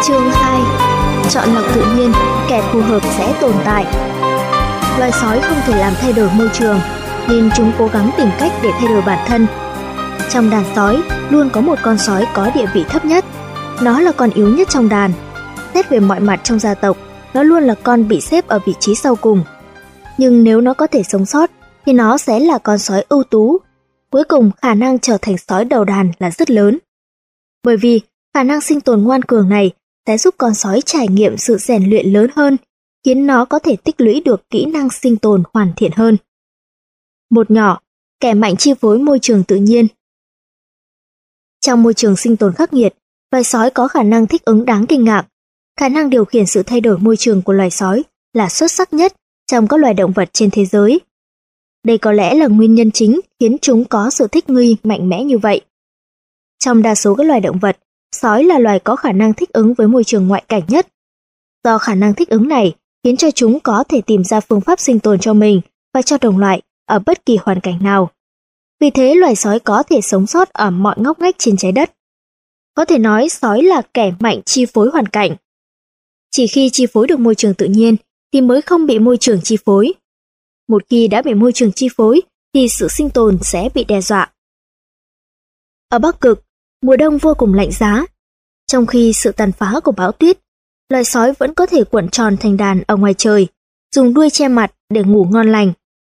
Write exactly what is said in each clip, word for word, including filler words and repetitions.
Chương hai. Chọn lọc tự nhiên, kẻ phù hợp sẽ tồn tại. Loài sói không thể làm thay đổi môi trường, nên chúng cố gắng tìm cách để thay đổi bản thân. Trong đàn sói, luôn có một con sói có địa vị thấp nhất. Nó là con yếu nhất trong đàn. Xét về mọi mặt trong gia tộc, nó luôn là con bị xếp ở vị trí sau cùng. Nhưng nếu nó có thể sống sót, thì nó sẽ là con sói ưu tú. Cuối cùng, khả năng trở thành sói đầu đàn là rất lớn. Bởi vì, khả năng sinh tồn ngoan cường này sẽ giúp con sói trải nghiệm sự rèn luyện lớn hơn, khiến nó có thể tích lũy được kỹ năng sinh tồn hoàn thiện hơn. Một nhỏ, kẻ mạnh chi phối môi trường tự nhiên. Trong môi trường sinh tồn khắc nghiệt, loài sói có khả năng thích ứng đáng kinh ngạc. Khả năng điều khiển sự thay đổi môi trường của loài sói là xuất sắc nhất trong các loài động vật trên thế giới. Đây có lẽ là nguyên nhân chính khiến chúng có sự thích nghi mạnh mẽ như vậy. Trong đa số các loài động vật, sói là loài có khả năng thích ứng với môi trường ngoại cảnh nhất. Do khả năng thích ứng này khiến cho chúng có thể tìm ra phương pháp sinh tồn cho mình và cho đồng loại ở bất kỳ hoàn cảnh nào. Vì thế loài sói có thể sống sót ở mọi ngóc ngách trên trái đất. Có thể nói sói là kẻ mạnh chi phối hoàn cảnh. Chỉ khi chi phối được môi trường tự nhiên thì mới không bị môi trường chi phối. Một khi đã bị môi trường chi phối thì sự sinh tồn sẽ bị đe dọa. Ở Bắc Cực, mùa đông vô cùng lạnh giá. Trong khi sự tàn phá của bão tuyết, loài sói vẫn có thể cuộn tròn thành đàn ở ngoài trời, dùng đuôi che mặt để ngủ ngon lành.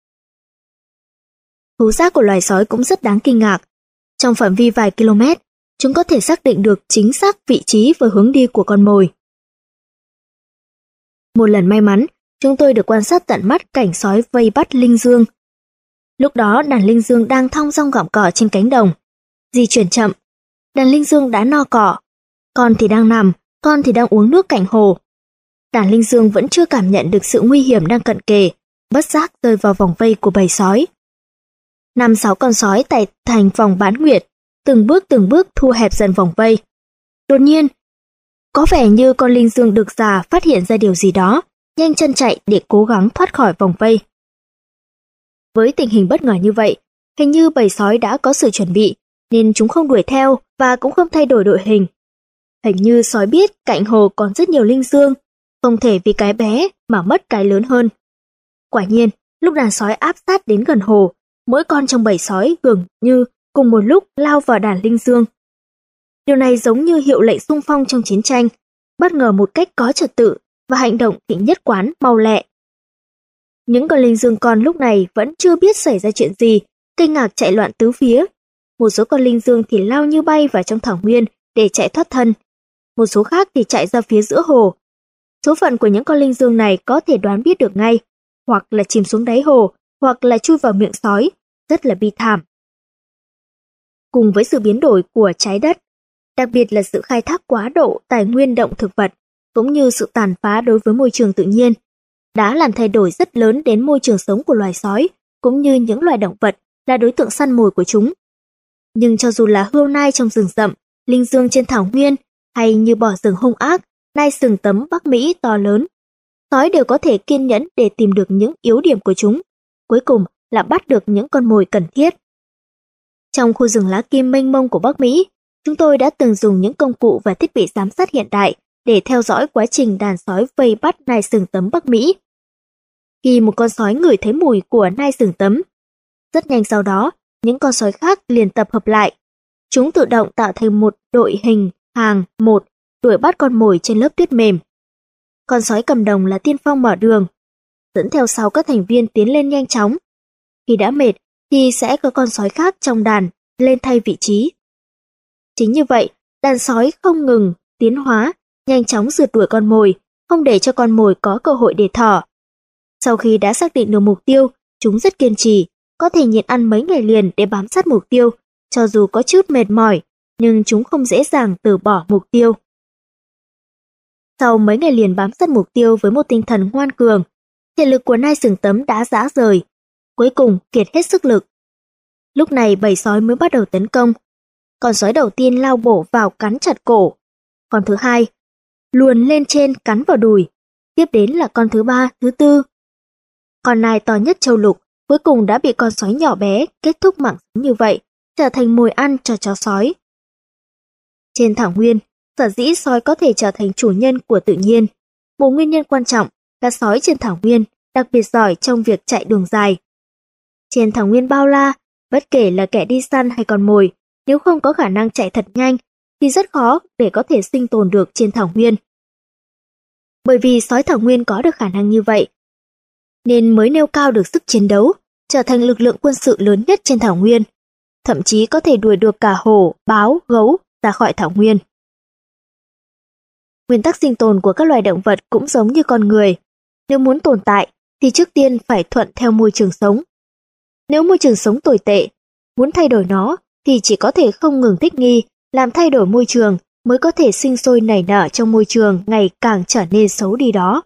Khứu giác của loài sói cũng rất đáng kinh ngạc. Trong phạm vi vài km, chúng có thể xác định được chính xác vị trí và hướng đi của con mồi. Một lần may mắn, chúng tôi được quan sát tận mắt cảnh sói vây bắt linh dương. Lúc đó đàn linh dương đang thong dong gặm cỏ trên cánh đồng. Di chuyển chậm, đàn linh dương đã no cỏ. Con thì đang nằm, con thì đang uống nước cạnh hồ. Đàn linh dương vẫn chưa cảm nhận được sự nguy hiểm đang cận kề, bất giác rơi vào vòng vây của bầy sói. Năm sáu con sói tại thành vòng bán nguyệt, từng bước từng bước thu hẹp dần vòng vây. Đột nhiên, có vẻ như con linh dương đực già phát hiện ra điều gì đó, nhanh chân chạy để cố gắng thoát khỏi vòng vây. Với tình hình bất ngờ như vậy, hình như bầy sói đã có sự chuẩn bị, nên chúng không đuổi theo và cũng không thay đổi đội hình. Hình như sói biết cạnh hồ còn rất nhiều linh dương, không thể vì cái bé mà mất cái lớn hơn. Quả nhiên, lúc đàn sói áp sát đến gần hồ, mỗi con trong bầy sói gần như cùng một lúc lao vào đàn linh dương. Điều này giống như hiệu lệnh xung phong trong chiến tranh, bất ngờ một cách có trật tự và hành động thì nhất quán mau lẹ. Những con linh dương con lúc này vẫn chưa biết xảy ra chuyện gì, kinh ngạc chạy loạn tứ phía. Một số con linh dương thì lao như bay vào trong thảo nguyên để chạy thoát thân. Một số khác thì chạy ra phía giữa hồ. Số phận của những con linh dương này có thể đoán biết được ngay, hoặc là chìm xuống đáy hồ, hoặc là chui vào miệng sói, rất là bi thảm. Cùng với sự biến đổi của trái đất, đặc biệt là sự khai thác quá độ tài nguyên động thực vật, cũng như sự tàn phá đối với môi trường tự nhiên, đã làm thay đổi rất lớn đến môi trường sống của loài sói, cũng như những loài động vật là đối tượng săn mồi của chúng. Nhưng cho dù là hươu nai trong rừng rậm, linh dương trên thảo nguyên, hay như bò rừng hung ác, nai sừng tấm Bắc Mỹ to lớn, sói đều có thể kiên nhẫn để tìm được những yếu điểm của chúng, cuối cùng là bắt được những con mồi cần thiết. Trong khu rừng lá kim mênh mông của Bắc Mỹ, chúng tôi đã từng dùng những công cụ và thiết bị giám sát hiện đại để theo dõi quá trình đàn sói vây bắt nai sừng tấm Bắc Mỹ. Khi một con sói ngửi thấy mùi của nai sừng tấm, rất nhanh sau đó, những con sói khác liền tập hợp lại. Chúng tự động tạo thành một đội hình hàng một đuổi bắt con mồi trên lớp tuyết mềm. Con sói cầm đồng là tiên phong mở đường, dẫn theo sau các thành viên tiến lên nhanh chóng. Khi đã mệt thì sẽ có con sói khác trong đàn lên thay vị trí. Chính như vậy, đàn sói không ngừng tiến hóa, nhanh chóng rượt đuổi con mồi, không để cho con mồi có cơ hội để thở. Sau khi đã xác định được mục tiêu, chúng rất kiên trì, có thể nhịn ăn mấy ngày liền để bám sát mục tiêu, cho dù có chút mệt mỏi, nhưng chúng không dễ dàng từ bỏ mục tiêu. Sau mấy ngày liền bám sát mục tiêu với một tinh thần ngoan cường, thể lực của nai sừng tấm đã rã rời, cuối cùng kiệt hết sức lực. Lúc này bầy sói mới bắt đầu tấn công. Con sói đầu tiên lao bổ vào cắn chặt cổ, con thứ hai luồn lên trên cắn vào đùi, tiếp đến là con thứ ba, thứ tư. Con nai to nhất châu lục cuối cùng đã bị con sói nhỏ bé kết thúc mạng sống như vậy, trở thành mồi ăn cho chó sói. Trên thảo nguyên, Sở dĩ sói có thể trở thành chủ nhân của tự nhiên, một nguyên nhân quan trọng là sói trên thảo nguyên đặc biệt giỏi trong việc chạy đường dài. Trên thảo nguyên bao la, bất kể là kẻ đi săn hay con mồi, nếu không có khả năng chạy thật nhanh thì rất khó để có thể sinh tồn được trên thảo nguyên. Bởi vì sói thảo nguyên có được khả năng như vậy, nên mới nêu cao được sức chiến đấu, trở thành lực lượng quân sự lớn nhất trên thảo nguyên, thậm chí có thể đuổi được cả hổ, báo, gấu ra khỏi thảo nguyên. Nguyên tắc sinh tồn của các loài động vật cũng giống như con người. Nếu muốn tồn tại thì trước tiên phải thuận theo môi trường sống. Nếu môi trường sống tồi tệ, muốn thay đổi nó thì chỉ có thể không ngừng thích nghi, làm thay đổi môi trường mới có thể sinh sôi nảy nở trong môi trường ngày càng trở nên xấu đi đó.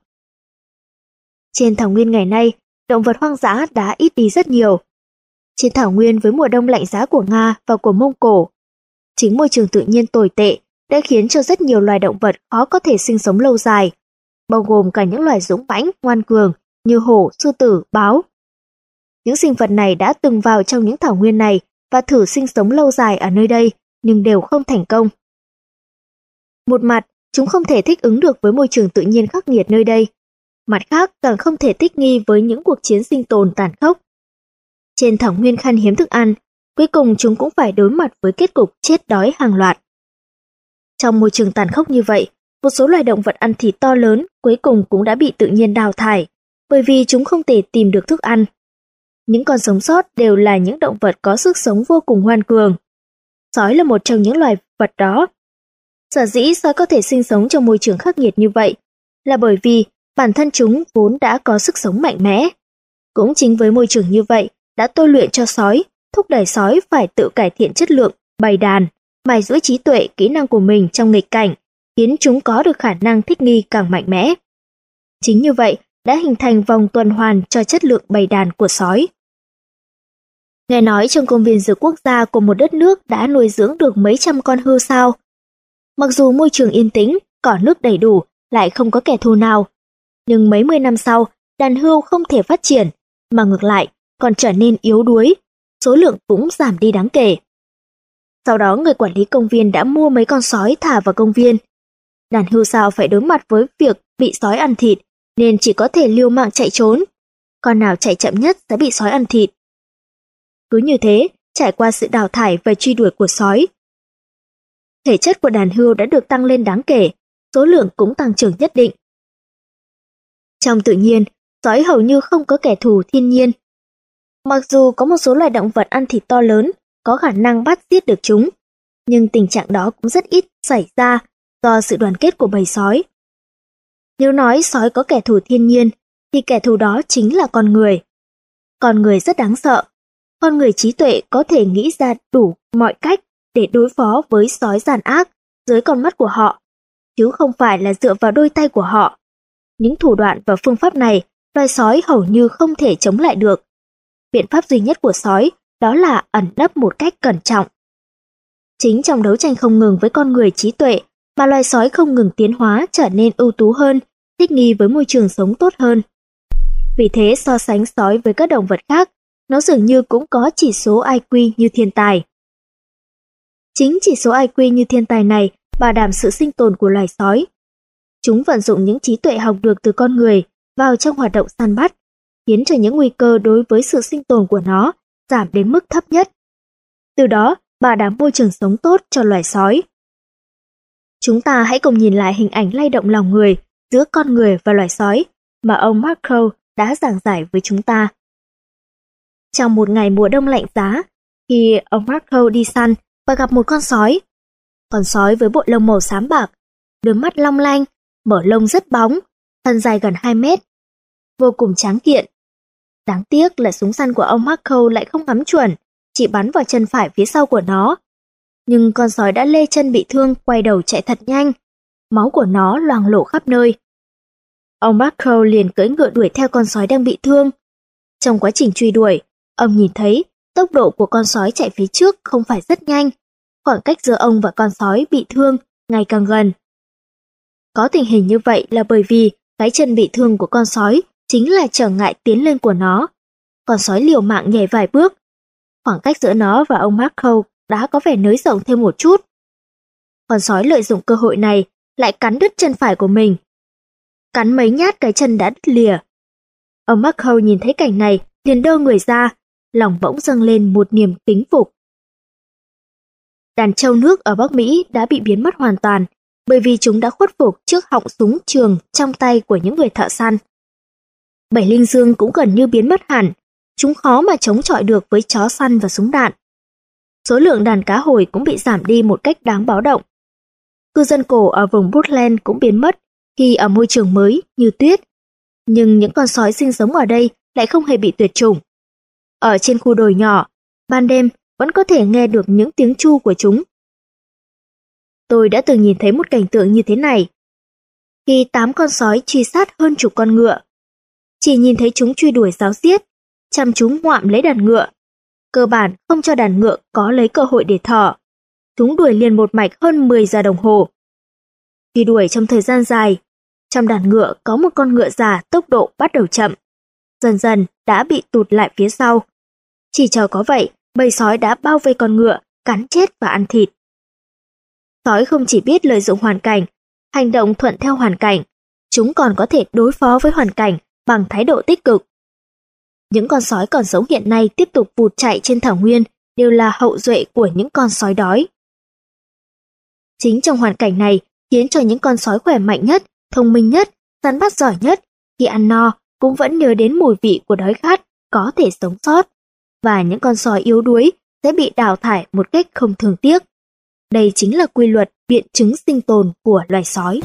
Trên thảo nguyên ngày nay, động vật hoang dã đã ít đi rất nhiều. Trên thảo nguyên với mùa đông lạnh giá của Nga và của Mông Cổ, chính môi trường tự nhiên tồi tệ đã khiến cho rất nhiều loài động vật khó có thể sinh sống lâu dài, bao gồm cả những loài dũng mãnh, ngoan cường như hổ, sư tử, báo. Những sinh vật này đã từng vào trong những thảo nguyên này và thử sinh sống lâu dài ở nơi đây, nhưng đều không thành công. Một mặt, chúng không thể thích ứng được với môi trường tự nhiên khắc nghiệt nơi đây. Mặt khác, càng không thể thích nghi với những cuộc chiến sinh tồn tàn khốc. Trên thảo nguyên khan hiếm thức ăn, cuối cùng chúng cũng phải đối mặt với kết cục chết đói hàng loạt. Trong môi trường tàn khốc như vậy, một số loài động vật ăn thịt to lớn cuối cùng cũng đã bị tự nhiên đào thải, bởi vì chúng không thể tìm được thức ăn. Những con sống sót đều là những động vật có sức sống vô cùng ngoan cường. Sói là một trong những loài vật đó. Sở dĩ sói có thể sinh sống trong môi trường khắc nghiệt như vậy là bởi vì bản thân chúng vốn đã có sức sống mạnh mẽ. Cũng chính với môi trường như vậy đã tôi luyện cho sói, thúc đẩy sói phải tự cải thiện chất lượng, bầy đàn, mài giũa trí tuệ, kỹ năng của mình trong nghịch cảnh, khiến chúng có được khả năng thích nghi càng mạnh mẽ. Chính như vậy đã hình thành vòng tuần hoàn cho chất lượng bầy đàn của sói. Nghe nói trong công viên dược quốc gia của một đất nước đã nuôi dưỡng được mấy trăm con hươu sao. Mặc dù môi trường yên tĩnh, cỏ nước đầy đủ, lại không có kẻ thù nào, nhưng mấy mươi năm sau, đàn hươu không thể phát triển, mà ngược lại còn trở nên yếu đuối, số lượng cũng giảm đi đáng kể. Sau đó người quản lý công viên đã mua mấy con sói thả vào công viên. Đàn hươu sao phải đối mặt với việc bị sói ăn thịt, nên chỉ có thể liều mạng chạy trốn. Con nào chạy chậm nhất sẽ bị sói ăn thịt. Cứ như thế, trải qua sự đào thải và truy đuổi của sói, thể chất của đàn hươu đã được tăng lên đáng kể, số lượng cũng tăng trưởng nhất định. Trong tự nhiên, sói hầu như không có kẻ thù thiên nhiên. Mặc dù có một số loài động vật ăn thịt to lớn, có khả năng bắt giết được chúng, nhưng tình trạng đó cũng rất ít xảy ra do sự đoàn kết của bầy sói. Nếu nói sói có kẻ thù thiên nhiên, thì kẻ thù đó chính là con người. Con người rất đáng sợ. Con người trí tuệ có thể nghĩ ra đủ mọi cách để đối phó với sói giàn ác dưới con mắt của họ, chứ không phải là dựa vào đôi tay của họ. Những thủ đoạn và phương pháp này, loài sói hầu như không thể chống lại được. Biện pháp duy nhất của sói đó là ẩn nấp một cách cẩn trọng. Chính trong đấu tranh không ngừng với con người trí tuệ mà loài sói không ngừng tiến hóa trở nên ưu tú hơn, thích nghi với môi trường sống tốt hơn. Vì thế so sánh sói với các động vật khác, nó dường như cũng có chỉ số i kiu như thiên tài. Chính chỉ số i kiu như thiên tài này bảo đảm sự sinh tồn của loài sói. Chúng vận dụng những trí tuệ học được từ con người vào trong hoạt động săn bắt, khiến cho những nguy cơ đối với sự sinh tồn của nó giảm đến mức thấp nhất. Từ đó, bảo đảm môi trường sống tốt cho loài sói. Chúng ta hãy cùng nhìn lại hình ảnh lay động lòng người giữa con người và loài sói mà ông Mark Crow đã giảng giải với chúng ta. Trong một ngày mùa đông lạnh giá, khi ông Mark Crow đi săn và gặp một con sói. Con sói với bộ lông màu xám bạc, đôi mắt long lanh, mở lông rất bóng, thân dài gần hai mét, vô cùng tráng kiện. Đáng tiếc là súng săn của ông Mark Crow lại không bắn chuẩn, chỉ bắn vào chân phải phía sau của nó. Nhưng con sói đã lê chân bị thương quay đầu chạy thật nhanh, máu của nó loang lổ khắp nơi. Ông Mark Crow liền cưỡi ngựa đuổi theo con sói đang bị thương. Trong quá trình truy đuổi, ông nhìn thấy tốc độ của con sói chạy phía trước không phải rất nhanh, khoảng cách giữa ông và con sói bị thương ngày càng gần. Có tình hình như vậy là bởi vì cái chân bị thương của con sói chính là trở ngại tiến lên của nó. Con sói liều mạng nhảy vài bước. Khoảng cách giữa nó và ông Mark Crow đã có vẻ nới rộng thêm một chút. con sói lợi dụng cơ hội này lại cắn đứt chân phải của mình. Cắn mấy nhát cái chân đã đứt lìa. Ông Marco nhìn thấy cảnh này liền đơ người ra, lòng bỗng dâng lên một niềm kính phục. Đàn trâu nước ở Bắc Mỹ đã bị biến mất hoàn toàn bởi vì chúng đã khuất phục trước họng súng trường trong tay của những người thợ săn. Bảy linh dương cũng gần như biến mất hẳn, chúng khó mà chống chọi được với chó săn và súng đạn. Số lượng đàn cá hồi cũng bị giảm đi một cách đáng báo động. Cư dân cổ ở vùng Portland cũng biến mất khi ở môi trường mới như tuyết, nhưng những con sói sinh sống ở đây lại không hề bị tuyệt chủng. Ở trên khu đồi nhỏ, ban đêm vẫn có thể nghe được những tiếng tru của chúng. Tôi đã từng nhìn thấy một cảnh tượng như thế này. Khi tám con sói truy sát hơn chục con ngựa, chỉ nhìn thấy chúng truy đuổi ráo riết, chăm chú ngoạm lấy đàn ngựa, cơ bản không cho đàn ngựa có lấy cơ hội để thở. Chúng đuổi liền một mạch hơn mười giờ đồng hồ. Khi đuổi trong thời gian dài, trong đàn ngựa có một con ngựa già tốc độ bắt đầu chậm, dần dần đã bị tụt lại phía sau. Chỉ chờ có vậy, bầy sói đã bao vây con ngựa, cắn chết và ăn thịt. Sói không chỉ biết lợi dụng hoàn cảnh, hành động thuận theo hoàn cảnh, chúng còn có thể đối phó với hoàn cảnh bằng thái độ tích cực. Những con sói còn sống hiện nay tiếp tục vụt chạy trên thảo nguyên đều là hậu duệ của những con sói đói. Chính trong hoàn cảnh này khiến cho những con sói khỏe mạnh nhất, thông minh nhất, săn bắt giỏi nhất, khi ăn no cũng vẫn nhớ đến mùi vị của đói khát, có thể sống sót. Và những con sói yếu đuối sẽ bị đào thải một cách không thương tiếc. Đây chính là quy luật biện chứng sinh tồn của loài sói.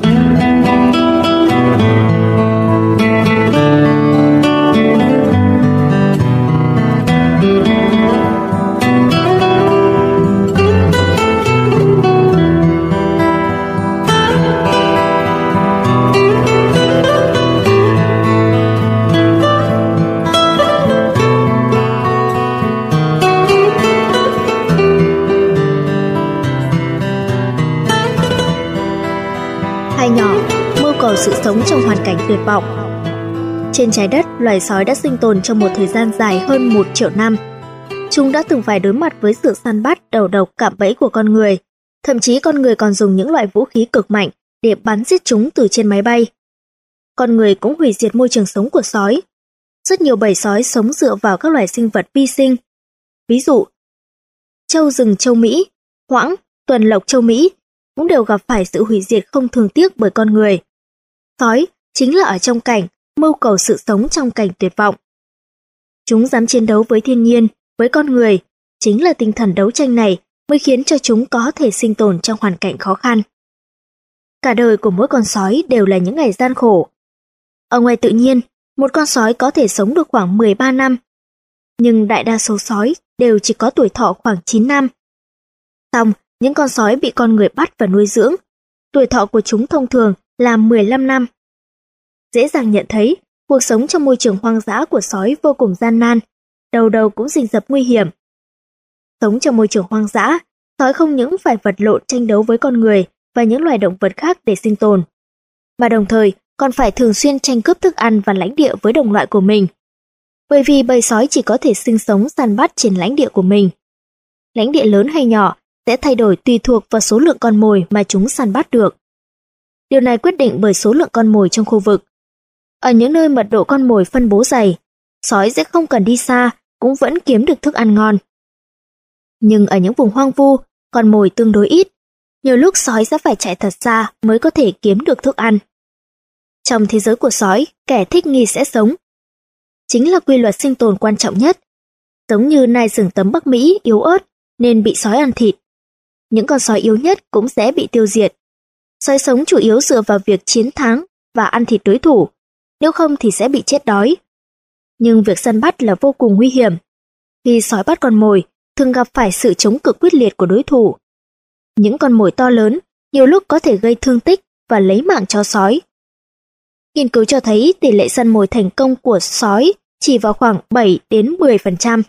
Hai nhỏ, mưu cầu sự sống trong hoàn cảnh tuyệt vọng. Trên trái đất, loài sói đã sinh tồn trong một thời gian dài hơn một triệu năm. Chúng đã từng phải đối mặt với sự săn bắt đầu độc cạm bẫy của con người. Thậm chí con người còn dùng những loại vũ khí cực mạnh để bắn giết chúng từ trên máy bay. Con người cũng hủy diệt môi trường sống của sói. Rất nhiều bầy sói sống dựa vào các loài sinh vật vi sinh. Ví dụ, trâu rừng châu Mỹ, hoãng, tuần lộc châu Mỹ cũng đều gặp phải sự hủy diệt không thường tiếc bởi con người. Sói chính là ở trong cảnh mưu cầu sự sống trong cảnh tuyệt vọng. Chúng dám chiến đấu với thiên nhiên, với con người, chính là tinh thần đấu tranh này mới khiến cho chúng có thể sinh tồn trong hoàn cảnh khó khăn. Cả đời của mỗi con sói đều là những ngày gian khổ. Ở ngoài tự nhiên, một con sói có thể sống được khoảng mười ba năm, nhưng đại đa số sói đều chỉ có tuổi thọ khoảng chín năm. Xong, những con sói bị con người bắt và nuôi dưỡng, tuổi thọ của chúng thông thường là mười lăm năm. Dễ dàng nhận thấy, cuộc sống trong môi trường hoang dã của sói vô cùng gian nan, đầu đầu cũng rình rập nguy hiểm. Sống trong môi trường hoang dã, sói không những phải vật lộn tranh đấu với con người và những loài động vật khác để sinh tồn, mà đồng thời còn phải thường xuyên tranh cướp thức ăn và lãnh địa với đồng loại của mình. Bởi vì bầy sói chỉ có thể sinh sống săn bắt trên lãnh địa của mình. Lãnh địa lớn hay nhỏ sẽ thay đổi tùy thuộc vào số lượng con mồi mà chúng săn bắt được. Điều này quyết định bởi số lượng con mồi trong khu vực. Ở những nơi mật độ con mồi phân bố dày, sói sẽ không cần đi xa cũng vẫn kiếm được thức ăn ngon. Nhưng ở những vùng hoang vu, con mồi tương đối ít, nhiều lúc sói sẽ phải chạy thật xa mới có thể kiếm được thức ăn. Trong thế giới của sói, kẻ thích nghi sẽ sống. Chính là quy luật sinh tồn quan trọng nhất. Giống như nai rừng tấm Bắc Mỹ yếu ớt nên bị sói ăn thịt. Những con sói yếu nhất cũng sẽ bị tiêu diệt. Sói sống chủ yếu dựa vào việc chiến thắng và ăn thịt đối thủ, nếu không thì sẽ bị chết đói. Nhưng việc săn bắt là vô cùng nguy hiểm. Khi sói bắt con mồi, thường gặp phải sự chống cự quyết liệt của đối thủ. Những con mồi to lớn nhiều lúc có thể gây thương tích và lấy mạng cho sói. Nghiên cứu cho thấy tỷ lệ săn mồi thành công của sói chỉ vào khoảng bảy đến mười phần trăm.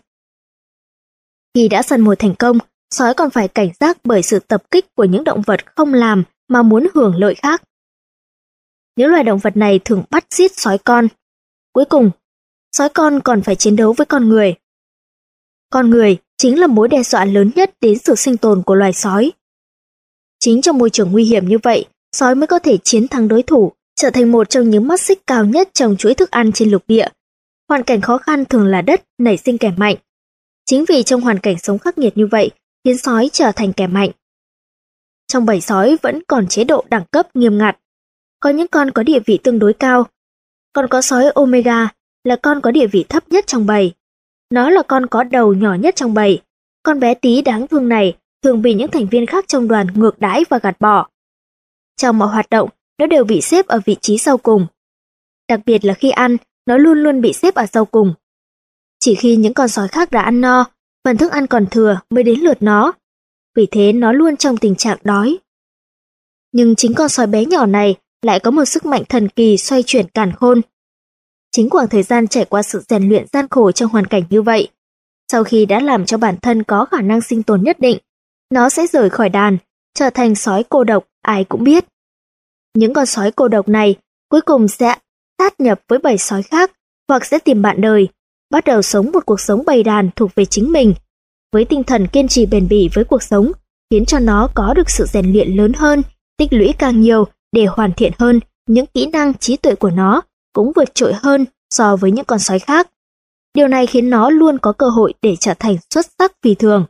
Khi đã săn mồi thành công, sói còn phải cảnh giác bởi sự tập kích của những động vật không làm mà muốn hưởng lợi khác. Những loài động vật này thường bắt giết sói con. Cuối cùng, sói con còn phải chiến đấu với con người. Con người chính là mối đe dọa lớn nhất đến sự sinh tồn của loài sói. Chính trong môi trường nguy hiểm như vậy, sói mới có thể chiến thắng đối thủ, trở thành một trong những mắt xích cao nhất trong chuỗi thức ăn trên lục địa. Hoàn cảnh khó khăn thường là đất nảy sinh kẻ mạnh. Chính vì trong hoàn cảnh sống khắc nghiệt như vậy, khiến sói trở thành kẻ mạnh. Trong bầy sói vẫn còn chế độ đẳng cấp nghiêm ngặt. Có những con có địa vị tương đối cao. Còn có sói Omega là con có địa vị thấp nhất trong bầy. Nó là con có đầu nhỏ nhất trong bầy. Con bé tí đáng thương này thường bị những thành viên khác trong đoàn ngược đãi và gạt bỏ. Trong mọi hoạt động, nó đều bị xếp ở vị trí sau cùng. Đặc biệt là khi ăn, nó luôn luôn bị xếp ở sau cùng. Chỉ khi những con sói khác đã ăn no, phần thức ăn còn thừa mới đến lượt nó. Vì thế nó luôn trong tình trạng đói. Nhưng chính con sói bé nhỏ này lại có một sức mạnh thần kỳ xoay chuyển càn khôn. Chính khoảng thời gian trải qua sự rèn luyện gian khổ trong hoàn cảnh như vậy, sau khi đã làm cho bản thân có khả năng sinh tồn nhất định, nó sẽ rời khỏi đàn, trở thành sói cô độc ai cũng biết. Những con sói cô độc này cuối cùng sẽ sát nhập với bầy sói khác hoặc sẽ tìm bạn đời, bắt đầu sống một cuộc sống bầy đàn thuộc về chính mình, với tinh thần kiên trì bền bỉ với cuộc sống, khiến cho nó có được sự rèn luyện lớn hơn, tích lũy càng nhiều để hoàn thiện hơn, những kỹ năng trí tuệ của nó cũng vượt trội hơn so với những con sói khác. Điều này khiến nó luôn có cơ hội để trở thành xuất sắc phi thường.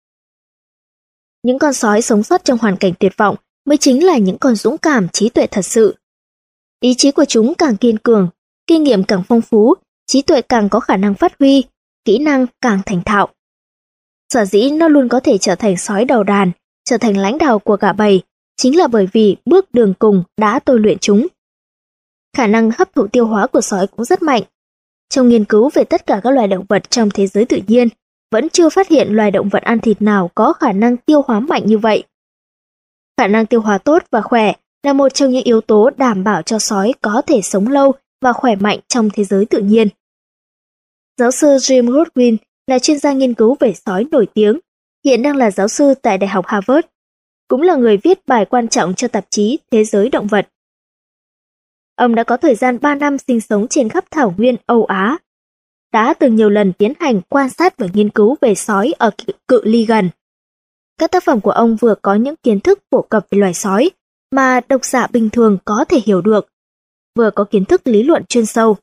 Những con sói sống sót trong hoàn cảnh tuyệt vọng mới chính là những con dũng cảm trí tuệ thật sự. Ý chí của chúng càng kiên cường, kinh nghiệm càng phong phú, trí tuệ càng có khả năng phát huy, kỹ năng càng thành thạo. Sở dĩ nó luôn có thể trở thành sói đầu đàn, trở thành lãnh đạo của cả bầy, chính là bởi vì bước đường cùng đã tôi luyện chúng. Khả năng hấp thụ tiêu hóa của sói cũng rất mạnh. Trong nghiên cứu về tất cả các loài động vật trong thế giới tự nhiên, vẫn chưa phát hiện loài động vật ăn thịt nào có khả năng tiêu hóa mạnh như vậy. Khả năng tiêu hóa tốt và khỏe là một trong những yếu tố đảm bảo cho sói có thể sống lâu và khỏe mạnh trong thế giới tự nhiên. Giáo sư Jim Goodwin là chuyên gia nghiên cứu về sói nổi tiếng, hiện đang là giáo sư tại Đại học Harvard, cũng là người viết bài quan trọng cho tạp chí Thế giới động vật. Ông đã có thời gian ba năm sinh sống trên khắp thảo nguyên Âu Á, đã từng nhiều lần tiến hành quan sát và nghiên cứu về sói ở cự ly gần. Các tác phẩm của ông vừa có những kiến thức phổ cập về loài sói mà độc giả bình thường có thể hiểu được, vừa có kiến thức lý luận chuyên sâu.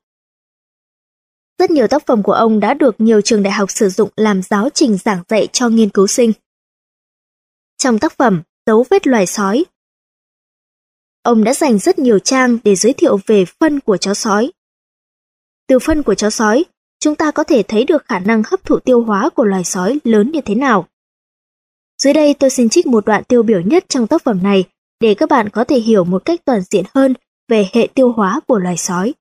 Rất nhiều tác phẩm của ông đã được nhiều trường đại học sử dụng làm giáo trình giảng dạy cho nghiên cứu sinh. Trong tác phẩm Dấu vết loài sói, ông đã dành rất nhiều trang để giới thiệu về phân của chó sói. Từ phân của chó sói, chúng ta có thể thấy được khả năng hấp thụ tiêu hóa của loài sói lớn như thế nào. Dưới đây tôi xin trích một đoạn tiêu biểu nhất trong tác phẩm này để các bạn có thể hiểu một cách toàn diện hơn về hệ tiêu hóa của loài sói.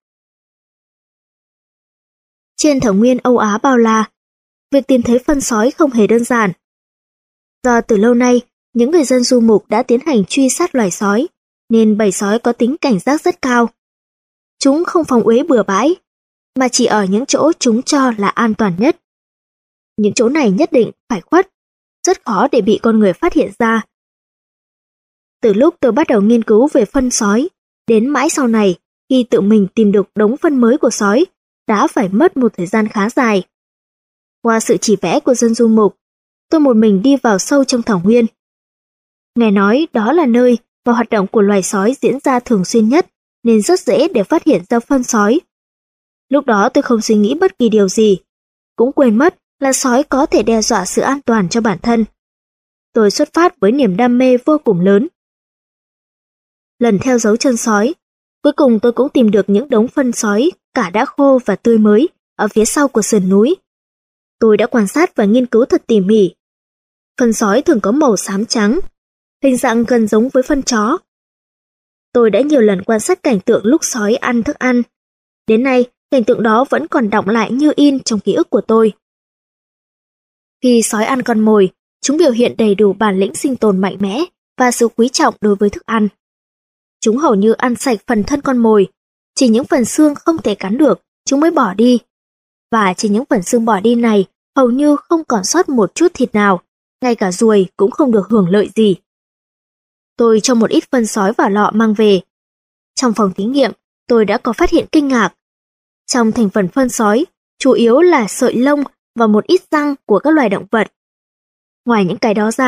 Trên thảo nguyên Âu Á bao la, việc tìm thấy phân sói không hề đơn giản. Do từ lâu nay, những người dân du mục đã tiến hành truy sát loài sói, nên bầy sói có tính cảnh giác rất cao. Chúng không phóng uế bừa bãi, mà chỉ ở những chỗ chúng cho là an toàn nhất. Những chỗ này nhất định phải khuất, rất khó để bị con người phát hiện ra. Từ lúc tôi bắt đầu nghiên cứu về phân sói, đến mãi sau này, khi tự mình tìm được đống phân mới của sói, đã phải mất một thời gian khá dài. Qua sự chỉ vẽ của dân du mục, tôi một mình đi vào sâu trong thảo nguyên. Nghe nói đó là nơi mà hoạt động của loài sói diễn ra thường xuyên nhất, nên rất dễ để phát hiện ra phân sói. Lúc đó tôi không suy nghĩ bất kỳ điều gì, cũng quên mất là sói có thể đe dọa sự an toàn cho bản thân. Tôi xuất phát với niềm đam mê vô cùng lớn. Lần theo dấu chân sói, cuối cùng tôi cũng tìm được những đống phân sói cả đã khô và tươi mới ở phía sau của sườn núi. Tôi đã quan sát và nghiên cứu thật tỉ mỉ. Phân sói thường có màu xám trắng, hình dạng gần giống với phân chó. Tôi đã nhiều lần quan sát cảnh tượng lúc sói ăn thức ăn. Đến nay, cảnh tượng đó vẫn còn đọng lại như in trong ký ức của tôi. Khi sói ăn con mồi, chúng biểu hiện đầy đủ bản lĩnh sinh tồn mạnh mẽ và sự quý trọng đối với thức ăn. Chúng hầu như ăn sạch phần thân con mồi, chỉ những phần xương không thể cắn được, chúng mới bỏ đi. Và chỉ những phần xương bỏ đi này hầu như không còn sót một chút thịt nào, ngay cả ruồi cũng không được hưởng lợi gì. Tôi cho một ít phân sói vào lọ mang về. Trong phòng thí nghiệm, tôi đã có phát hiện kinh ngạc. Trong thành phần phân sói, chủ yếu là sợi lông và một ít răng của các loài động vật. Ngoài những cái đó ra,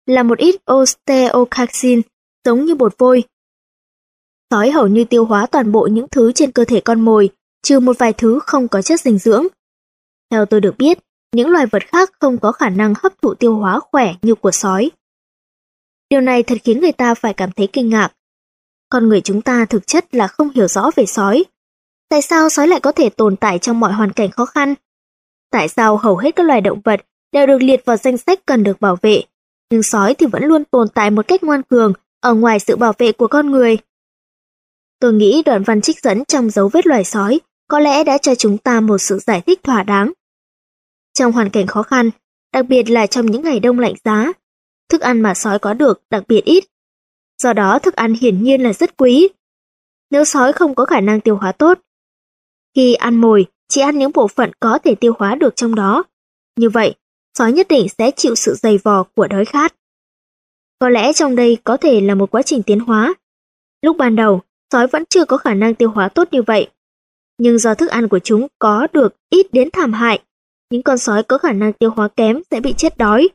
là một ít osteocalcin giống như bột vôi. Sói hầu như tiêu hóa toàn bộ những thứ trên cơ thể con mồi, trừ một vài thứ không có chất dinh dưỡng. Theo tôi được biết, những loài vật khác không có khả năng hấp thụ tiêu hóa khỏe như của sói. Điều này thật khiến người ta phải cảm thấy kinh ngạc. Con người chúng ta thực chất là không hiểu rõ về sói. Tại sao sói lại có thể tồn tại trong mọi hoàn cảnh khó khăn? Tại sao hầu hết các loài động vật đều được liệt vào danh sách cần được bảo vệ, nhưng sói thì vẫn luôn tồn tại một cách ngoan cường ở ngoài sự bảo vệ của con người? Tôi nghĩ đoạn văn trích dẫn trong dấu vết loài sói có lẽ đã cho chúng ta một sự giải thích thỏa đáng. Trong hoàn cảnh khó khăn, đặc biệt là trong những ngày đông lạnh giá, thức ăn mà sói có được đặc biệt ít. Do đó thức ăn hiển nhiên là rất quý. Nếu sói không có khả năng tiêu hóa tốt, khi ăn mồi chỉ ăn những bộ phận có thể tiêu hóa được trong đó, như vậy sói nhất định sẽ chịu sự dày vò của đói khát. Có lẽ trong đây có thể là một quá trình tiến hóa. Lúc ban đầu, sói vẫn chưa có khả năng tiêu hóa tốt như vậy. Nhưng do thức ăn của chúng có được ít đến thảm hại, những con sói có khả năng tiêu hóa kém sẽ bị chết đói.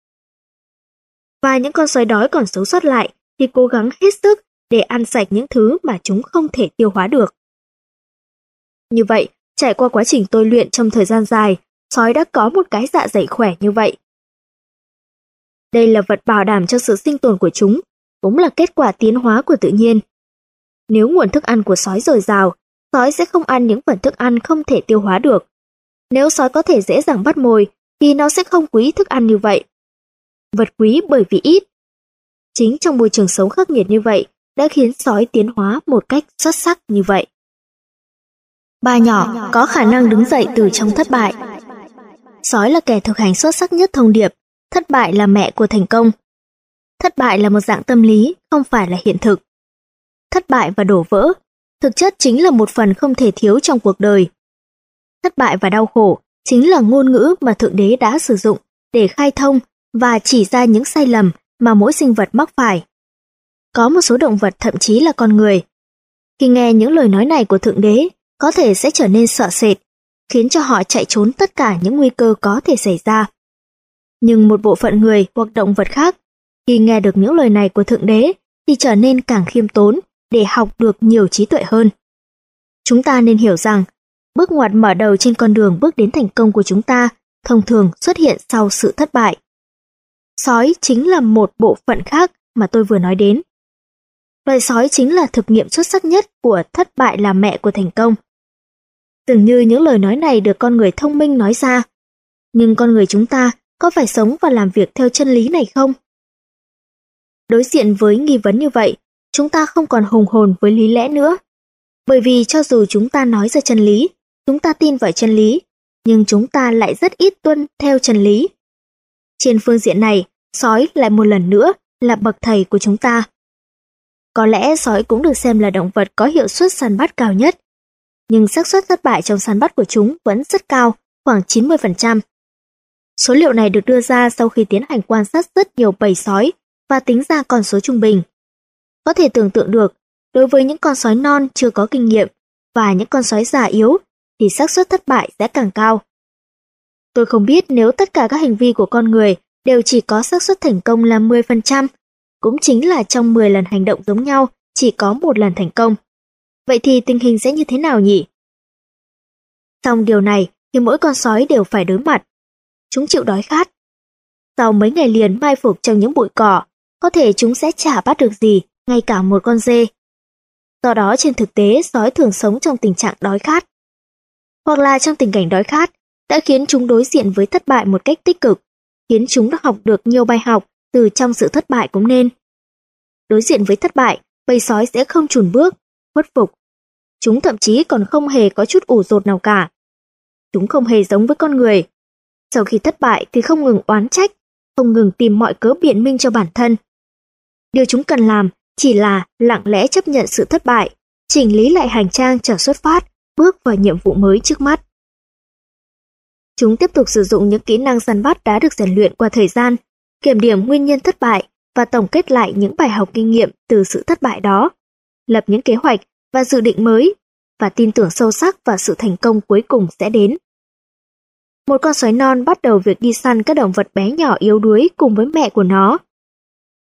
Và những con sói đói còn sống sót lại thì cố gắng hết sức để ăn sạch những thứ mà chúng không thể tiêu hóa được. Như vậy, trải qua quá trình tôi luyện trong thời gian dài, sói đã có một cái dạ dày khỏe như vậy. Đây là vật bảo đảm cho sự sinh tồn của chúng, cũng là kết quả tiến hóa của tự nhiên. Nếu nguồn thức ăn của sói dồi dào, sói sẽ không ăn những phần thức ăn không thể tiêu hóa được. Nếu sói có thể dễ dàng bắt mồi, thì nó sẽ không quý thức ăn như vậy. Vật quý bởi vì ít. Chính trong môi trường sống khắc nghiệt như vậy đã khiến sói tiến hóa một cách xuất sắc như vậy. Ba nhỏ có khả năng đứng dậy từ trong thất bại. Sói là kẻ thực hành xuất sắc nhất thông điệp, thất bại là mẹ của thành công. Thất bại là một dạng tâm lý, không phải là hiện thực. Thất bại và đổ vỡ, thực chất chính là một phần không thể thiếu trong cuộc đời. Thất bại và đau khổ chính là ngôn ngữ mà Thượng Đế đã sử dụng để khai thông và chỉ ra những sai lầm mà mỗi sinh vật mắc phải. Có một số động vật, thậm chí là con người, khi nghe những lời nói này của Thượng Đế, có thể sẽ trở nên sợ sệt, khiến cho họ chạy trốn tất cả những nguy cơ có thể xảy ra. Nhưng một bộ phận người hoặc động vật khác, khi nghe được những lời này của Thượng Đế, thì trở nên càng khiêm tốn để học được nhiều trí tuệ hơn. Chúng ta nên hiểu rằng, bước ngoặt mở đầu trên con đường bước đến thành công của chúng ta thông thường xuất hiện sau sự thất bại. Sói chính là một bộ phận khác mà tôi vừa nói đến. Loài sói chính là thực nghiệm xuất sắc nhất của thất bại là mẹ của thành công. Dường như những lời nói này được con người thông minh nói ra, nhưng con người chúng ta có phải sống và làm việc theo chân lý này không? Đối diện với nghi vấn như vậy, chúng ta không còn hùng hồn với lý lẽ nữa. Bởi vì cho dù chúng ta nói ra chân lý, chúng ta tin vào chân lý, nhưng chúng ta lại rất ít tuân theo chân lý. Trên phương diện này, sói lại một lần nữa là bậc thầy của chúng ta. Có lẽ sói cũng được xem là động vật có hiệu suất săn bắt cao nhất, nhưng xác suất thất bại trong săn bắt của chúng vẫn rất cao, khoảng chín mươi phần trăm. Số liệu này được đưa ra sau khi tiến hành quan sát rất nhiều bầy sói và tính ra con số trung bình. Có thể tưởng tượng được, đối với những con sói non chưa có kinh nghiệm và những con sói già yếu thì xác suất thất bại sẽ càng cao. Tôi không biết nếu tất cả các hành vi của con người đều chỉ có xác suất thành công là mười phần trăm, cũng chính là trong mười lần hành động giống nhau chỉ có một lần thành công. Vậy thì tình hình sẽ như thế nào nhỉ? Trong điều này thì mỗi con sói đều phải đối mặt. Chúng chịu đói khát. Sau mấy ngày liền mai phục trong những bụi cỏ, có thể chúng sẽ chả bắt được gì, ngay cả một con dê. Do đó trên thực tế sói thường sống trong tình trạng đói khát. Hoặc là trong tình cảnh đói khát đã khiến chúng đối diện với thất bại một cách tích cực, khiến chúng đã học được nhiều bài học từ trong sự thất bại cũng nên. Đối diện với thất bại, bầy sói sẽ không chùn bước, khuất phục. Chúng thậm chí còn không hề có chút ủ dột nào cả. Chúng không hề giống với con người. Sau khi thất bại thì không ngừng oán trách, không ngừng tìm mọi cớ biện minh cho bản thân. Điều chúng cần làm chỉ là lặng lẽ chấp nhận sự thất bại, chỉnh lý lại hành trang chờ xuất phát, bước vào nhiệm vụ mới trước mắt. Chúng tiếp tục sử dụng những kỹ năng săn bắt đã được rèn luyện qua thời gian, kiểm điểm nguyên nhân thất bại và tổng kết lại những bài học kinh nghiệm từ sự thất bại đó, lập những kế hoạch và dự định mới, và tin tưởng sâu sắc vào sự thành công cuối cùng sẽ đến. Một con sói non bắt đầu việc đi săn các động vật bé nhỏ yếu đuối cùng với mẹ của nó,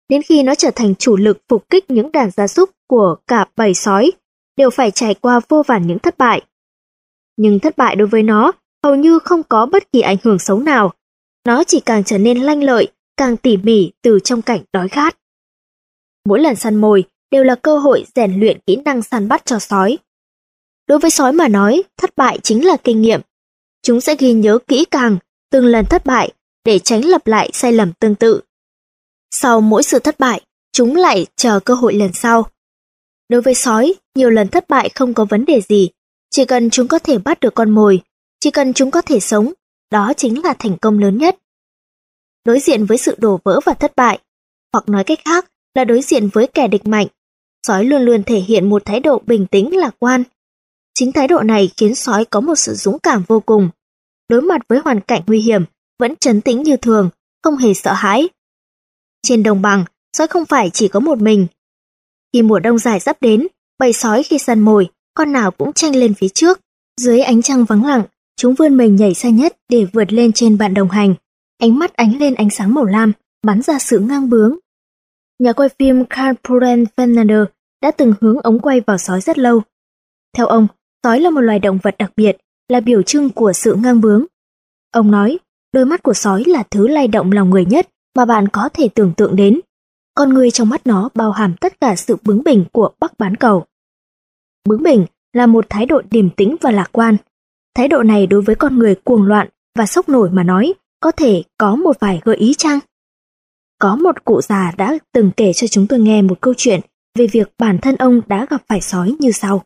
đến khi nó trở thành chủ lực phục kích những đàn gia súc của cả bầy sói, đều phải trải qua vô vàn những thất bại. Nhưng thất bại đối với nó hầu như không có bất kỳ ảnh hưởng xấu nào. Nó chỉ càng trở nên lanh lợi, càng tỉ mỉ từ trong cảnh đói khát. Mỗi lần săn mồi đều là cơ hội rèn luyện kỹ năng săn bắt cho sói. Đối với sói mà nói, thất bại chính là kinh nghiệm. Chúng sẽ ghi nhớ kỹ càng từng lần thất bại để tránh lặp lại sai lầm tương tự. Sau mỗi sự thất bại, chúng lại chờ cơ hội lần sau. Đối với sói, nhiều lần thất bại không có vấn đề gì. Chỉ cần chúng có thể bắt được con mồi, chỉ cần chúng có thể sống, đó chính là thành công lớn nhất. Đối diện với sự đổ vỡ và thất bại, hoặc nói cách khác là đối diện với kẻ địch mạnh, sói luôn luôn thể hiện một thái độ bình tĩnh lạc quan. Chính thái độ này khiến sói có một sự dũng cảm vô cùng. Đối mặt với hoàn cảnh nguy hiểm, vẫn trấn tĩnh như thường, không hề sợ hãi. Trên đồng bằng, sói không phải chỉ có một mình. Khi mùa đông dài sắp đến, bầy sói khi săn mồi, con nào cũng tranh lên phía trước. Dưới ánh trăng vắng lặng, chúng vươn mình nhảy xa nhất để vượt lên trên bạn đồng hành. Ánh mắt ánh lên ánh sáng màu lam, bắn ra sự ngang bướng. Nhà quay phim Carl Puren Fernandez đã từng hướng ống quay vào sói rất lâu. Theo ông, sói là một loài động vật đặc biệt, là biểu trưng của sự ngang bướng. Ông nói, đôi mắt của sói là thứ lay động lòng người nhất mà bạn có thể tưởng tượng đến. Con người trong mắt nó bao hàm tất cả sự bướng bỉnh của Bắc bán cầu. Bướng bỉnh là một thái độ điềm tĩnh và lạc quan. Thái độ này đối với con người cuồng loạn và sốc nổi mà nói, có thể có một vài gợi ý chăng? Có một cụ già đã từng kể cho chúng tôi nghe một câu chuyện về việc bản thân ông đã gặp phải sói như sau.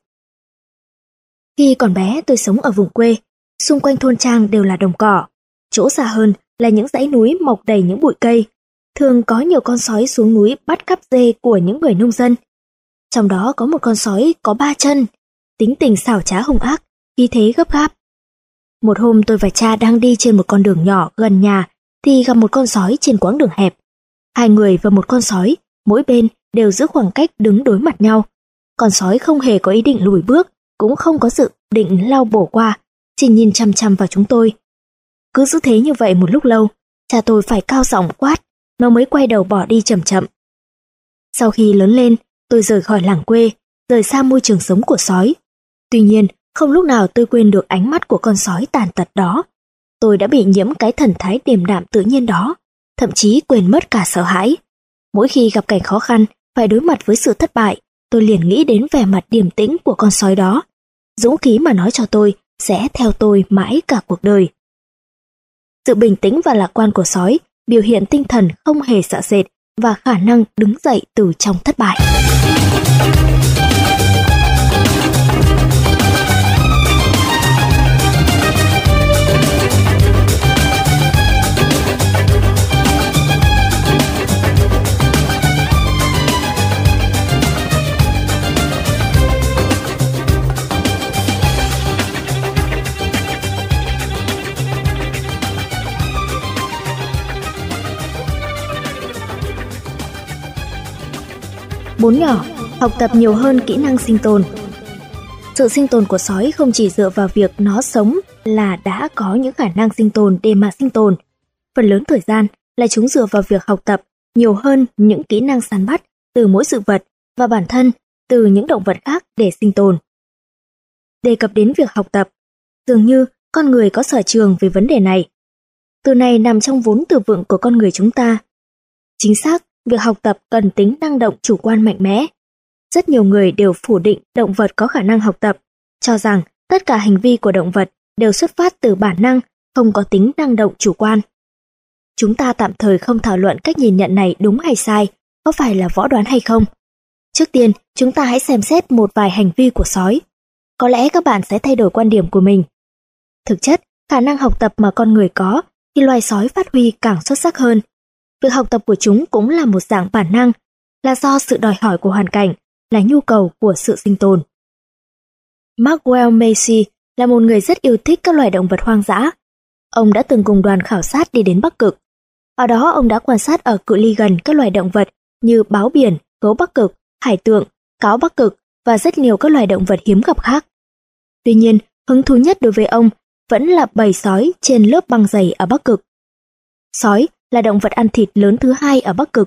Khi còn bé tôi sống ở vùng quê, xung quanh thôn trang đều là đồng cỏ. Chỗ xa hơn là những dãy núi mọc đầy những bụi cây. Thường có nhiều con sói xuống núi bắt cắp dê của những người nông dân. Trong đó có một con sói có ba chân, tính tình xảo trá hung ác, khí thế gấp gáp. Một hôm tôi và cha đang đi trên một con đường nhỏ gần nhà thì gặp một con sói trên quãng đường hẹp. Hai người và một con sói, mỗi bên đều giữ khoảng cách đứng đối mặt nhau. Con sói không hề có ý định lùi bước, cũng không có dự định lao bổ qua, chỉ nhìn chăm chăm vào chúng tôi. Cứ giữ thế như vậy một lúc lâu, cha tôi phải cao giọng quát, nó mới quay đầu bỏ đi chậm chậm. Sau khi lớn lên, tôi rời khỏi làng quê, rời xa môi trường sống của sói. Tuy nhiên, không lúc nào tôi quên được ánh mắt của con sói tàn tật đó. Tôi đã bị nhiễm cái thần thái điềm đạm tự nhiên đó, thậm chí quên mất cả sợ hãi. Mỗi khi gặp cảnh khó khăn, phải đối mặt với sự thất bại, tôi liền nghĩ đến vẻ mặt điềm tĩnh của con sói đó. Dũng khí mà nói cho tôi sẽ theo tôi mãi cả cuộc đời. Sự bình tĩnh và lạc quan của sói biểu hiện tinh thần không hề sợ sệt và khả năng đứng dậy từ trong thất bại. Bốn nhỏ, học tập nhiều hơn kỹ năng sinh tồn. Sự sinh tồn của sói không chỉ dựa vào việc nó sống là đã có những khả năng sinh tồn để mà sinh tồn. Phần lớn thời gian là chúng dựa vào việc học tập nhiều hơn những kỹ năng săn bắt từ mỗi sự vật và bản thân từ những động vật khác để sinh tồn. Đề cập đến việc học tập, dường như con người có sở trường về vấn đề này. Từ này nằm trong vốn từ vựng của con người chúng ta. Chính xác, việc học tập cần tính năng động chủ quan mạnh mẽ. Rất nhiều người đều phủ định động vật có khả năng học tập, cho rằng tất cả hành vi của động vật đều xuất phát từ bản năng, không có tính năng động chủ quan. Chúng ta tạm thời không thảo luận cách nhìn nhận này đúng hay sai, có phải là võ đoán hay không. Trước tiên, chúng ta hãy xem xét một vài hành vi của sói. Có lẽ các bạn sẽ thay đổi quan điểm của mình. Thực chất, khả năng học tập mà con người có thì loài sói phát huy càng xuất sắc hơn. Việc học tập của chúng cũng là một dạng bản năng, là do sự đòi hỏi của hoàn cảnh, là nhu cầu của sự sinh tồn. Maxwell Macy là một người rất yêu thích các loài động vật hoang dã. Ông đã từng cùng đoàn khảo sát đi đến Bắc Cực. Ở đó ông đã quan sát ở cự ly gần các loài động vật như báo biển, gấu Bắc Cực, hải tượng, cáo Bắc Cực và rất nhiều các loài động vật hiếm gặp khác. Tuy nhiên, hứng thú nhất đối với ông vẫn là bầy sói trên lớp băng dày ở Bắc Cực. Sói là động vật ăn thịt lớn thứ hai ở Bắc Cực,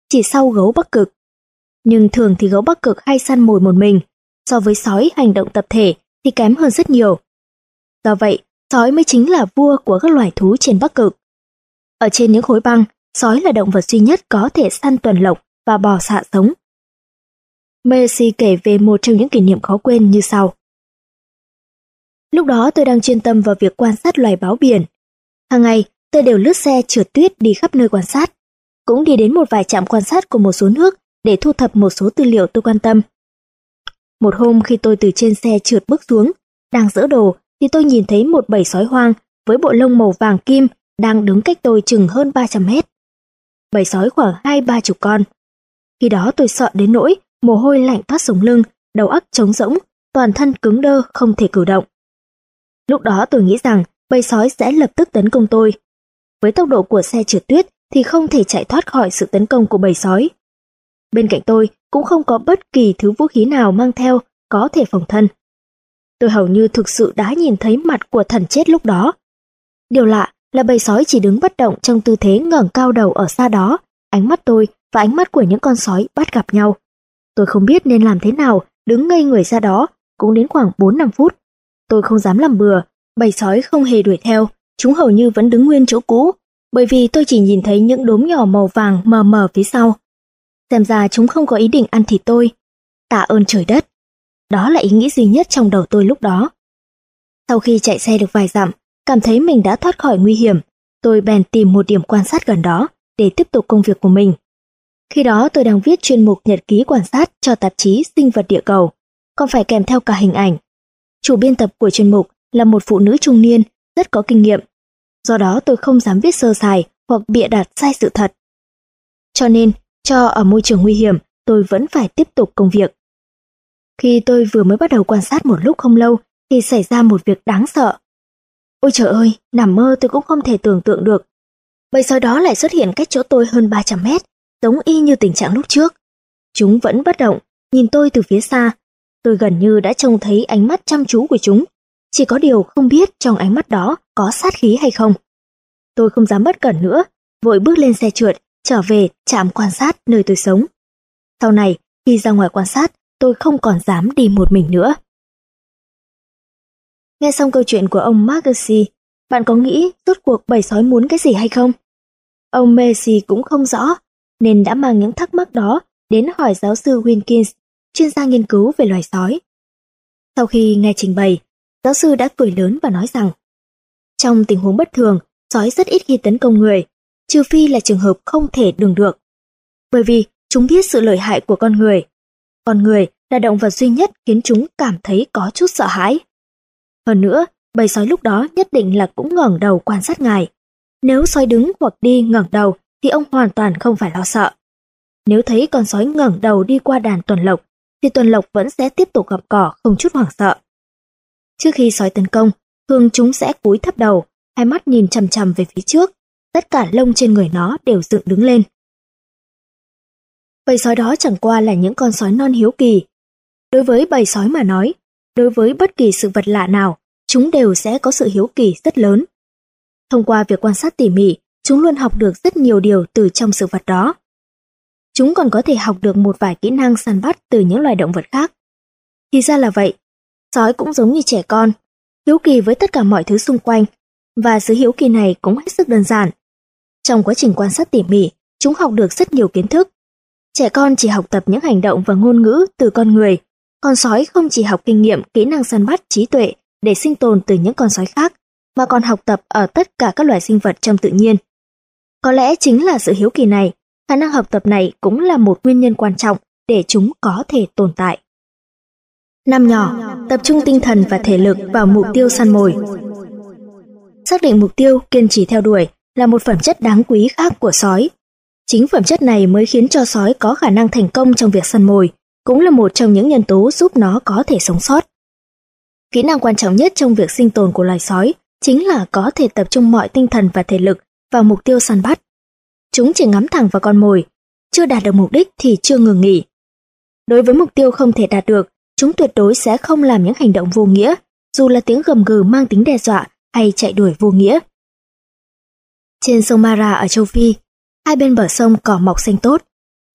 chỉ sau gấu Bắc Cực. Nhưng thường thì gấu Bắc Cực hay săn mồi một mình, so với sói hành động tập thể thì kém hơn rất nhiều. Do vậy, sói mới chính là vua của các loài thú trên Bắc Cực. Ở trên những khối băng, sói là động vật duy nhất có thể săn tuần lộc và bò xạ sống. Mercy kể về một trong những kỷ niệm khó quên như sau. Lúc đó tôi đang chuyên tâm vào việc quan sát loài báo biển. Hàng ngày, tôi đều lướt xe trượt tuyết đi khắp nơi quan sát, cũng đi đến một vài trạm quan sát của một số nước để thu thập một số tư liệu tôi quan tâm. Một hôm khi tôi từ trên xe trượt bước xuống, đang dỡ đồ, thì tôi nhìn thấy một bầy sói hoang với bộ lông màu vàng kim đang đứng cách tôi chừng hơn ba trăm mét. Bầy sói khoảng hai ba chục con. Khi đó tôi sợ đến nỗi mồ hôi lạnh toát sống lưng, đầu óc trống rỗng, toàn thân cứng đơ không thể cử động. Lúc đó tôi nghĩ rằng bầy sói sẽ lập tức tấn công tôi. Với tốc độ của xe trượt tuyết thì không thể chạy thoát khỏi sự tấn công của bầy sói. Bên cạnh tôi cũng không có bất kỳ thứ vũ khí nào mang theo có thể phòng thân. Tôi hầu như thực sự đã nhìn thấy mặt của thần chết lúc đó. Điều lạ là bầy sói chỉ đứng bất động trong tư thế ngẩng cao đầu ở xa đó, ánh mắt tôi và ánh mắt của những con sói bắt gặp nhau. Tôi không biết nên làm thế nào, đứng ngây người ra đó, cũng đến khoảng bốn năm phút. Tôi không dám làm bừa, bầy sói không hề đuổi theo, chúng hầu như vẫn đứng nguyên chỗ cũ, bởi vì tôi chỉ nhìn thấy những đốm nhỏ màu vàng mờ mờ phía sau. Xem ra chúng không có ý định ăn thịt tôi. Tạ ơn trời đất. Đó là ý nghĩ duy nhất trong đầu tôi lúc đó. Sau khi chạy xe được vài dặm, cảm thấy mình đã thoát khỏi nguy hiểm, tôi bèn tìm một điểm quan sát gần đó để tiếp tục công việc của mình. Khi đó tôi đang viết chuyên mục nhật ký quan sát cho tạp chí Sinh vật Địa cầu, còn phải kèm theo cả hình ảnh. Chủ biên tập của chuyên mục là một phụ nữ trung niên, rất có kinh nghiệm. Do đó tôi không dám viết sơ sài hoặc bịa đặt sai sự thật. Cho nên, cho ở môi trường nguy hiểm, tôi vẫn phải tiếp tục công việc. Khi tôi vừa mới bắt đầu quan sát một lúc không lâu, thì xảy ra một việc đáng sợ. Ôi trời ơi, nằm mơ tôi cũng không thể tưởng tượng được. Bầy sói đó lại xuất hiện cách chỗ tôi hơn ba trăm mét, giống y như tình trạng lúc trước. Chúng vẫn bất động, nhìn tôi từ phía xa. Tôi gần như đã trông thấy ánh mắt chăm chú của chúng. Chỉ có điều không biết trong ánh mắt đó có sát khí hay không. Tôi không dám bất cẩn nữa, vội bước lên xe trượt, trở về trạm quan sát nơi tôi sống. Sau này, khi ra ngoài quan sát, tôi không còn dám đi một mình nữa. Nghe xong câu chuyện của ông Margussy, bạn có nghĩ rốt cuộc bầy sói muốn cái gì hay không? Ông Messi cũng không rõ, nên đã mang những thắc mắc đó đến hỏi giáo sư Wilkins, chuyên gia nghiên cứu về loài sói. Sau khi nghe trình bày, giáo sư đã cười lớn và nói rằng, trong tình huống bất thường, sói rất ít khi tấn công người, trừ phi là trường hợp không thể lường được. Bởi vì chúng biết sự lợi hại của con người. Con người là động vật duy nhất khiến chúng cảm thấy có chút sợ hãi. Hơn nữa, bầy sói lúc đó nhất định là cũng ngẩng đầu quan sát ngài. Nếu sói đứng hoặc đi ngẩng đầu thì ông hoàn toàn không phải lo sợ. Nếu thấy con sói ngẩng đầu đi qua đàn tuần lộc, thì tuần lộc vẫn sẽ tiếp tục gặm cỏ không chút hoảng sợ. Trước khi sói tấn công, thường chúng sẽ cúi thấp đầu, hai mắt nhìn chằm chằm về phía trước, tất cả lông trên người nó đều dựng đứng lên. Bầy sói đó chẳng qua là những con sói non hiếu kỳ. Đối với bầy sói mà nói, đối với bất kỳ sự vật lạ nào, chúng đều sẽ có sự hiếu kỳ rất lớn. Thông qua việc quan sát tỉ mỉ, chúng luôn học được rất nhiều điều từ trong sự vật đó. Chúng còn có thể học được một vài kỹ năng săn bắt từ những loài động vật khác. Thì ra là vậy, sói cũng giống như trẻ con, hiếu kỳ với tất cả mọi thứ xung quanh, và sự hiếu kỳ này cũng hết sức đơn giản. Trong quá trình quan sát tỉ mỉ, chúng học được rất nhiều kiến thức. Trẻ con chỉ học tập những hành động và ngôn ngữ từ con người, còn sói không chỉ học kinh nghiệm, kỹ năng săn bắt, trí tuệ để sinh tồn từ những con sói khác, mà còn học tập ở tất cả các loài sinh vật trong tự nhiên. Có lẽ chính là sự hiếu kỳ này, khả năng học tập này cũng là một nguyên nhân quan trọng để chúng có thể tồn tại. Năm nhỏ, tập trung tinh thần và thể lực vào mục tiêu săn mồi. Xác định mục tiêu, kiên trì theo đuổi là một phẩm chất đáng quý khác của sói. Chính phẩm chất này mới khiến cho sói có khả năng thành công trong việc săn mồi, cũng là một trong những nhân tố giúp nó có thể sống sót. Kỹ năng quan trọng nhất trong việc sinh tồn của loài sói chính là có thể tập trung mọi tinh thần và thể lực vào mục tiêu săn bắt. Chúng chỉ ngắm thẳng vào con mồi, chưa đạt được mục đích thì chưa ngừng nghỉ. Đối với mục tiêu không thể đạt được, chúng tuyệt đối sẽ không làm những hành động vô nghĩa, dù là tiếng gầm gừ mang tính đe dọa hay chạy đuổi vô nghĩa. Trên sông Mara ở châu Phi, hai bên bờ sông cỏ mọc xanh tốt,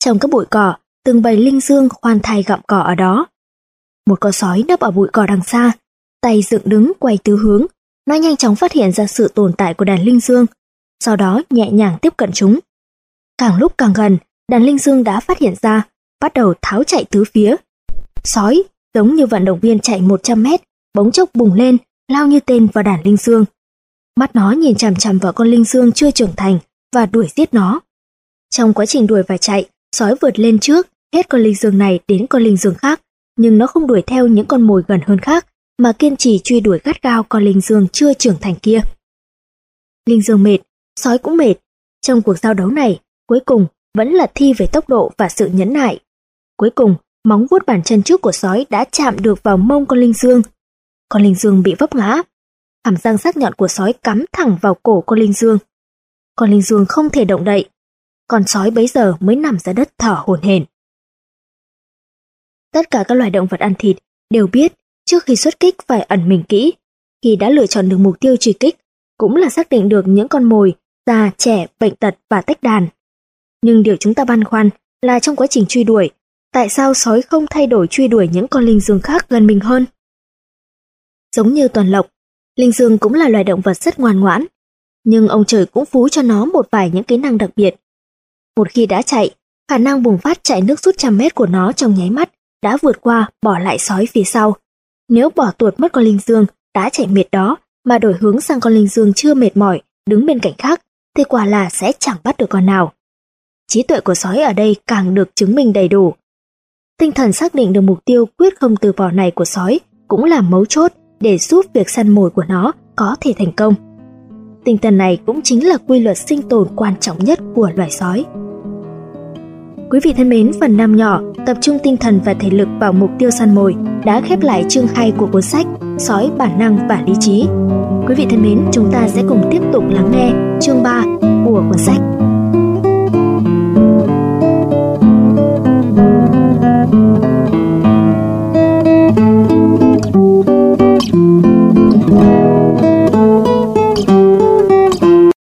Trong các bụi cỏ, từng bầy linh dương khoan thai gặm cỏ ở đó. Một con sói nấp ở bụi cỏ đằng xa, tay dựng đứng quay tứ hướng. Nó nhanh chóng phát hiện ra sự tồn tại của đàn linh dương, sau đó nhẹ nhàng tiếp cận chúng. Càng lúc càng gần, đàn linh dương đã phát hiện ra, bắt đầu tháo chạy tứ phía. Sói, giống như vận động viên chạy một trăm mét, bỗng chốc bùng lên, lao như tên vào đàn linh dương. Mắt nó nhìn chằm chằm vào con linh dương chưa trưởng thành và đuổi giết nó. Trong quá trình đuổi và chạy, sói vượt lên trước, hết con linh dương này đến con linh dương khác, nhưng nó không đuổi theo những con mồi gần hơn khác, mà kiên trì truy đuổi gắt gao con linh dương chưa trưởng thành kia. Linh dương mệt, sói cũng mệt. Trong cuộc giao đấu này, cuối cùng vẫn là thi về tốc độ và sự nhẫn nại. Cuối cùng, móng vuốt bàn chân trước của sói đã chạm được vào mông con linh dương. Con linh dương bị vấp ngã. Hàm răng sắc nhọn của sói cắm thẳng vào cổ con linh dương. Con linh dương không thể động đậy. Con sói bấy giờ mới nằm ra đất thở hổn hển. Tất cả các loài động vật ăn thịt đều biết trước khi xuất kích phải ẩn mình kỹ. Khi đã lựa chọn được mục tiêu truy kích, cũng là xác định được những con mồi, già, trẻ, bệnh tật và tách đàn. Nhưng điều chúng ta băn khoăn là trong quá trình truy đuổi, tại sao sói không thay đổi truy đuổi những con linh dương khác gần mình hơn? Giống như tuần lộc, linh dương cũng là loài động vật rất ngoan ngoãn, nhưng ông trời cũng phú cho nó một vài những kỹ năng đặc biệt. Một khi đã chạy, khả năng bùng phát chạy nước rút trăm mét của nó trong nháy mắt đã vượt qua bỏ lại sói phía sau. Nếu bỏ tuột mất con linh dương đã chạy mệt đó mà đổi hướng sang con linh dương chưa mệt mỏi đứng bên cạnh khác, thì quả là sẽ chẳng bắt được con nào. Trí tuệ của sói ở đây càng được chứng minh đầy đủ. Tinh thần xác định được mục tiêu quyết không từ bỏ này của sói cũng là mấu chốt để giúp việc săn mồi của nó có thể thành công. Tinh thần này cũng chính là quy luật sinh tồn quan trọng nhất của loài sói. Quý vị thân mến, phần năm nhỏ tập trung tinh thần và thể lực vào mục tiêu săn mồi đã khép lại chương hai của cuốn sách Sói, bản năng và lý trí. Quý vị thân mến, chúng ta sẽ cùng tiếp tục lắng nghe chương ba của cuốn sách.